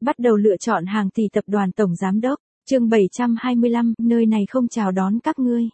Bắt đầu lựa chọn hàng tỷ tập đoàn tổng giám đốc. Chương 725, nơi này không chào đón các ngươi.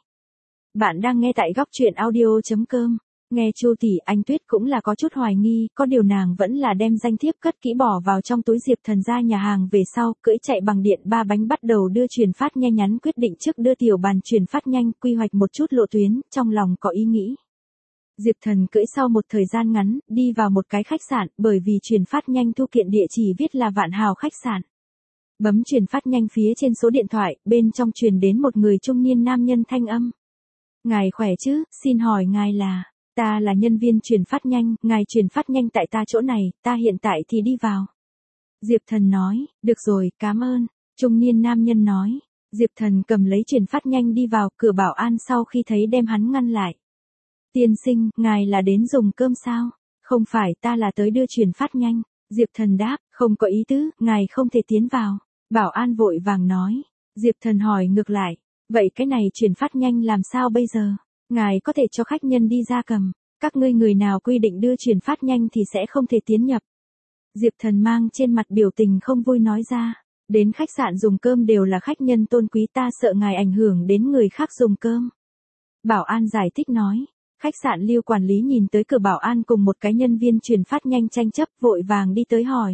Bạn đang nghe tại góc truyện audio.com. Nghe Chu tỷ, anh Tuyết cũng là có chút hoài nghi, có điều nàng vẫn là đem danh thiếp cất kỹ bỏ vào trong túi Diệp Thần ra nhà hàng về sau, cưỡi chạy bằng điện 3 bánh bắt đầu đưa truyền phát nhanh nhắn quyết định trước đưa tiểu bàn truyền phát nhanh, quy hoạch một chút lộ tuyến, trong lòng có ý nghĩ. Diệp Thần cưỡi sau một thời gian ngắn, đi vào một cái khách sạn, bởi vì truyền phát nhanh thu kiện địa chỉ viết là Vạn Hào khách sạn. Bấm truyền phát nhanh phía trên số điện thoại, bên trong truyền đến một người trung niên nam nhân thanh âm. Ngài khỏe chứ, xin hỏi ngài là... Ta là nhân viên truyền phát nhanh, ngài truyền phát nhanh tại ta chỗ này, ta hiện tại thì đi vào. Diệp Thần nói, được rồi, cảm ơn. Trung niên nam nhân nói. Diệp Thần cầm lấy truyền phát nhanh đi vào, cửa bảo an sau khi thấy đem hắn ngăn lại. Tiên sinh, ngài là đến dùng cơm sao? Không phải, ta là tới đưa truyền phát nhanh. Diệp Thần đáp, không có ý tứ, ngài không thể tiến vào. Bảo an vội vàng nói. Diệp Thần hỏi ngược lại, vậy cái này truyền phát nhanh làm sao bây giờ? Ngài có thể cho khách nhân đi ra cầm. Các ngươi người nào quy định đưa truyền phát nhanh thì sẽ không thể tiến nhập. Diệp Thần mang trên mặt biểu tình không vui nói ra. Đến khách sạn dùng cơm đều là khách nhân tôn quý, ta sợ ngài ảnh hưởng đến người khác dùng cơm. Bảo an giải thích nói. Khách sạn Lưu quản lý nhìn tới cửa bảo an cùng một cái nhân viên truyền phát nhanh tranh chấp, vội vàng đi tới hỏi.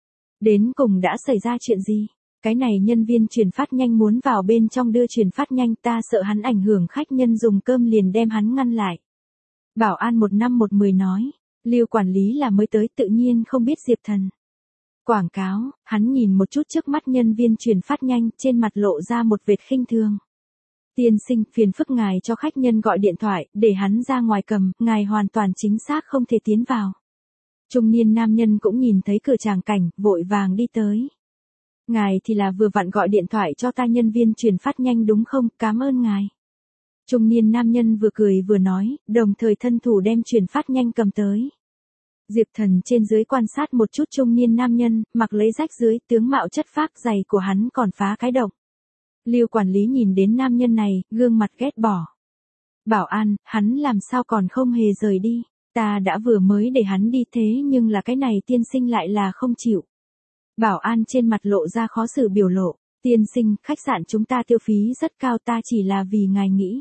Đến cùng đã xảy ra chuyện gì? Cái này nhân viên truyền phát nhanh muốn vào bên trong đưa truyền phát nhanh, ta sợ hắn ảnh hưởng khách nhân dùng cơm liền đem hắn ngăn lại. Bảo an 1/10 nói, Lưu quản lý là mới tới tự nhiên không biết Diệp Thần. Quảng cáo, hắn nhìn một chút trước mắt nhân viên truyền phát nhanh, trên mặt lộ ra một vệt khinh thường. Tiên sinh, phiền phức ngài cho khách nhân gọi điện thoại, để hắn ra ngoài cầm, ngài hoàn toàn chính xác không thể tiến vào. Trung niên nam nhân cũng nhìn thấy cửa tràng cảnh, vội vàng đi tới. Ngài thì là vừa vặn gọi điện thoại cho ta nhân viên truyền phát nhanh đúng không, cảm ơn ngài. Trung niên nam nhân vừa cười vừa nói, đồng thời thân thủ đem truyền phát nhanh cầm tới. Diệp Thần trên dưới quan sát một chút trung niên nam nhân, mặc lấy rách dưới, tướng mạo chất phác, giày của hắn còn phá cái động. Lưu quản lý nhìn đến nam nhân này, gương mặt ghét bỏ. Bảo an, hắn làm sao còn không hề rời đi, ta đã vừa mới để hắn đi thế nhưng là cái này tiên sinh lại là không chịu. Bảo an trên mặt lộ ra khó xử biểu lộ, tiên sinh, khách sạn chúng ta tiêu phí rất cao, ta chỉ là vì ngài nghĩ.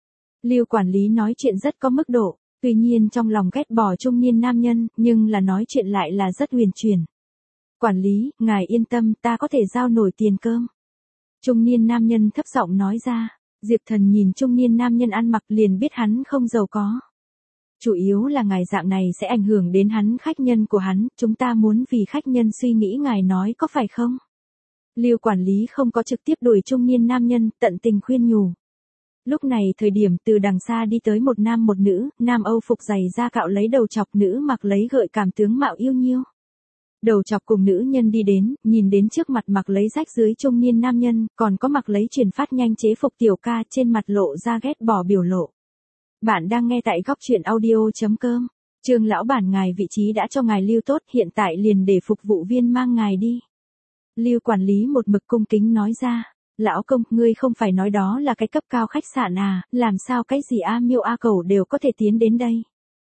Lưu quản lý nói chuyện rất có mức độ, tuy nhiên trong lòng ghét bỏ trung niên nam nhân, nhưng là nói chuyện lại là rất huyền chuyển. Quản lý, ngài yên tâm, ta có thể giao nổi tiền cơm. Trung niên nam nhân thấp giọng nói ra. Diệp Thần nhìn trung niên nam nhân ăn mặc liền biết hắn không giàu có. Chủ yếu là ngài dạng này sẽ ảnh hưởng đến hắn khách nhân của hắn, chúng ta muốn vì khách nhân suy nghĩ, ngài nói có phải không? Lưu quản lý không có trực tiếp đuổi trung niên nam nhân, tận tình khuyên nhủ. Lúc này thời điểm từ đằng xa đi tới một nam một nữ, nam Âu phục giày da cạo lấy đầu chọc, nữ mặc lấy gợi cảm tướng mạo yêu nhiêu. Đầu chọc cùng nữ nhân đi đến, nhìn đến trước mặt mặc lấy rách dưới trung niên nam nhân, còn có mặc lấy truyền phát nhanh chế phục tiểu ca, trên mặt lộ ra ghét bỏ biểu lộ. Bạn đang nghe tại góc truyện audio.com. Trương lão bản, ngài vị trí đã cho ngài lưu tốt, hiện tại liền để phục vụ viên mang ngài đi. Lưu quản lý một mực cung kính nói ra. Lão công, ngươi không phải nói đó là cái cấp cao khách sạn à, làm sao cái gì A Miêu A Cẩu đều có thể tiến đến đây.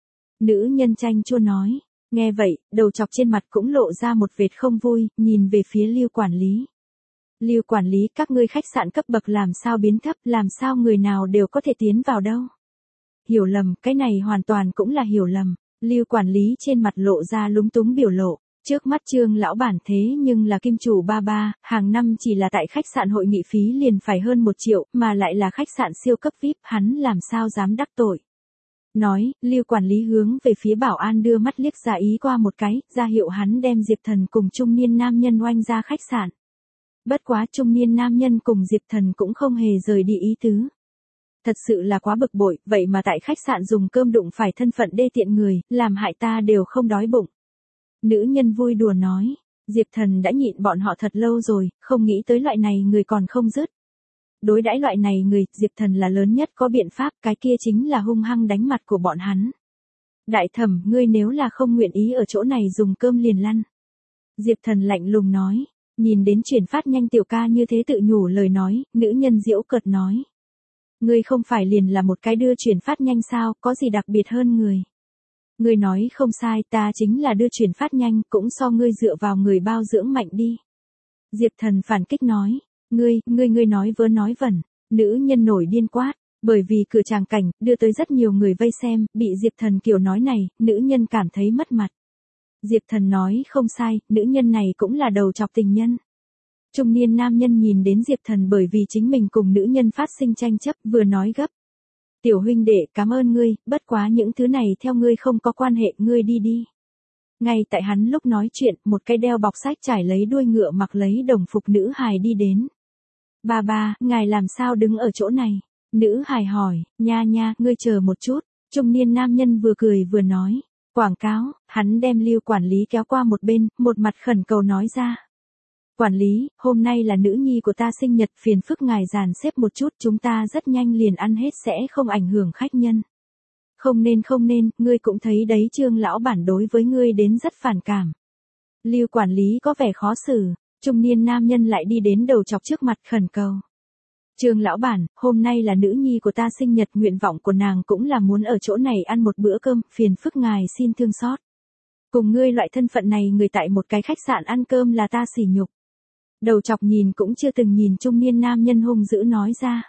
Nữ nhân chanh chua nói. Nghe vậy, đầu chọc trên mặt cũng lộ ra một vệt không vui, nhìn về phía Lưu quản lý. Lưu quản lý, các ngươi khách sạn cấp bậc làm sao biến thấp, làm sao người nào đều có thể tiến vào đâu. Hiểu lầm, cái này hoàn toàn cũng là hiểu lầm. Lưu quản lý trên mặt lộ ra lúng túng biểu lộ. Trước mắt Trương lão bản thế nhưng là kim chủ ba, hàng năm chỉ là tại khách sạn hội nghị phí liền phải hơn 1 triệu, mà lại là khách sạn siêu cấp VIP, hắn làm sao dám đắc tội. Nói, Lưu quản lý hướng về phía bảo an đưa mắt liếc ra ý qua một cái, ra hiệu hắn đem Diệp Thần cùng trung niên nam nhân oanh ra khách sạn. Bất quá trung niên nam nhân cùng Diệp Thần cũng không hề rời đi ý tứ. Thật sự là quá bực bội, vậy mà tại khách sạn dùng cơm đụng phải thân phận đê tiện người, làm hại ta đều không đói bụng. Nữ nhân vui đùa nói, Diệp Thần đã nhịn bọn họ thật lâu rồi, không nghĩ tới loại này người còn không dứt. Đối đãi loại này người, Diệp Thần là lớn nhất có biện pháp, cái kia chính là hung hăng đánh mặt của bọn hắn. Đại thẩm, ngươi nếu là không nguyện ý ở chỗ này dùng cơm liền lăn. Diệp Thần lạnh lùng nói, nhìn đến truyền phát nhanh tiểu ca như thế tự nhủ lời nói, nữ nhân giễu cợt nói. Ngươi không phải liền là một cái đưa truyền phát nhanh sao, có gì đặc biệt hơn người. Ngươi nói không sai, ta chính là đưa truyền phát nhanh, cũng so ngươi dựa vào người bao dưỡng mạnh đi. Diệp Thần phản kích nói, ngươi nói vớ nói vẩn, nữ nhân nổi điên quát, bởi vì cửa tràng cảnh, đưa tới rất nhiều người vây xem, bị Diệp Thần kiểu nói này, nữ nhân cảm thấy mất mặt. Diệp Thần nói không sai, nữ nhân này cũng là đầu chọc tình nhân. Trung niên nam nhân nhìn đến Diệp Thần bởi vì chính mình cùng nữ nhân phát sinh tranh chấp, vừa nói gấp. Tiểu huynh đệ, cảm ơn ngươi, bất quá những thứ này theo ngươi không có quan hệ, ngươi đi đi. Ngay tại hắn lúc nói chuyện, một cái đeo bọc sách trải lấy đuôi ngựa mặc lấy đồng phục nữ hài đi đến. Ba, ngài làm sao đứng ở chỗ này? Nữ hài hỏi, nha, ngươi chờ một chút. Trung niên nam nhân vừa cười vừa nói. Quảng cáo, hắn đem Lưu quản lý kéo qua một bên, một mặt khẩn cầu nói ra. Quản lý, hôm nay là nữ nhi của ta sinh nhật, phiền phức ngài dàn xếp một chút, chúng ta rất nhanh liền ăn hết sẽ không ảnh hưởng khách nhân. Không nên, ngươi cũng thấy đấy, Trương lão bản đối với ngươi đến rất phản cảm. Lưu quản lý có vẻ khó xử, trung niên nam nhân lại đi đến đầu chọc trước mặt khẩn cầu. Trương lão bản, hôm nay là nữ nhi của ta sinh nhật, nguyện vọng của nàng cũng là muốn ở chỗ này ăn một bữa cơm, phiền phức ngài xin thương xót. Cùng ngươi loại thân phận này người tại một cái khách sạn ăn cơm là ta sỉ nhục. Đầu chọc nhìn cũng chưa từng nhìn trung niên nam nhân hung dữ nói ra.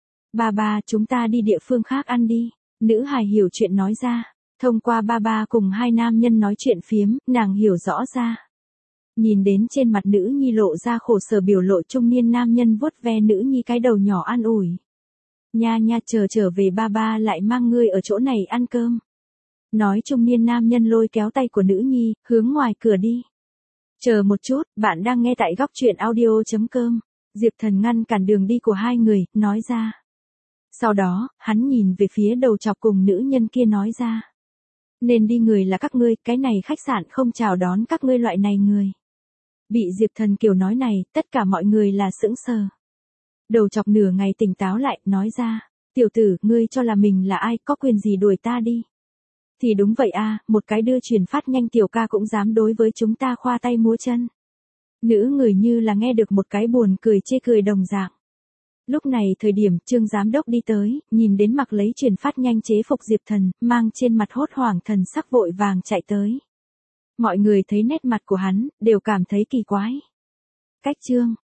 Ba, chúng ta đi địa phương khác ăn đi. Nữ hài hiểu chuyện nói ra. Thông qua ba cùng hai nam nhân nói chuyện phiếm, nàng hiểu rõ ra. Nhìn đến trên mặt nữ nhi lộ ra khổ sở biểu lộ, trung niên nam nhân vuốt ve nữ nhi cái đầu nhỏ an ủi. Nha, trở về ba lại mang ngươi ở chỗ này ăn cơm. Nói trung niên nam nhân lôi kéo tay của nữ nhi, hướng ngoài cửa đi. Chờ một chút, bạn đang nghe tại góc truyện audio.com. Diệp Thần ngăn cản đường đi của hai người, nói ra. Sau đó, hắn nhìn về phía đầu chọc cùng nữ nhân kia nói ra. Nên đi người là các ngươi, cái này khách sạn không chào đón các ngươi loại này người. Bị Diệp Thần kiểu nói này, tất cả mọi người là sững sờ. Đầu chọc nửa ngày tỉnh táo lại, nói ra. Tiểu tử, ngươi cho là mình là ai, có quyền gì đuổi ta đi. Thì đúng vậy a, một cái đưa truyền phát nhanh tiểu ca cũng dám đối với chúng ta khoa tay múa chân. Nữ người như là nghe được một cái buồn cười chê cười đồng dạng. Lúc này thời điểm Trương giám đốc đi tới, nhìn đến mặc lấy truyền phát nhanh chế phục Diệp Thần, mang trên mặt hốt hoảng thần sắc vội vàng chạy tới. Mọi người thấy nét mặt của hắn, đều cảm thấy kỳ quái. Cách Trương,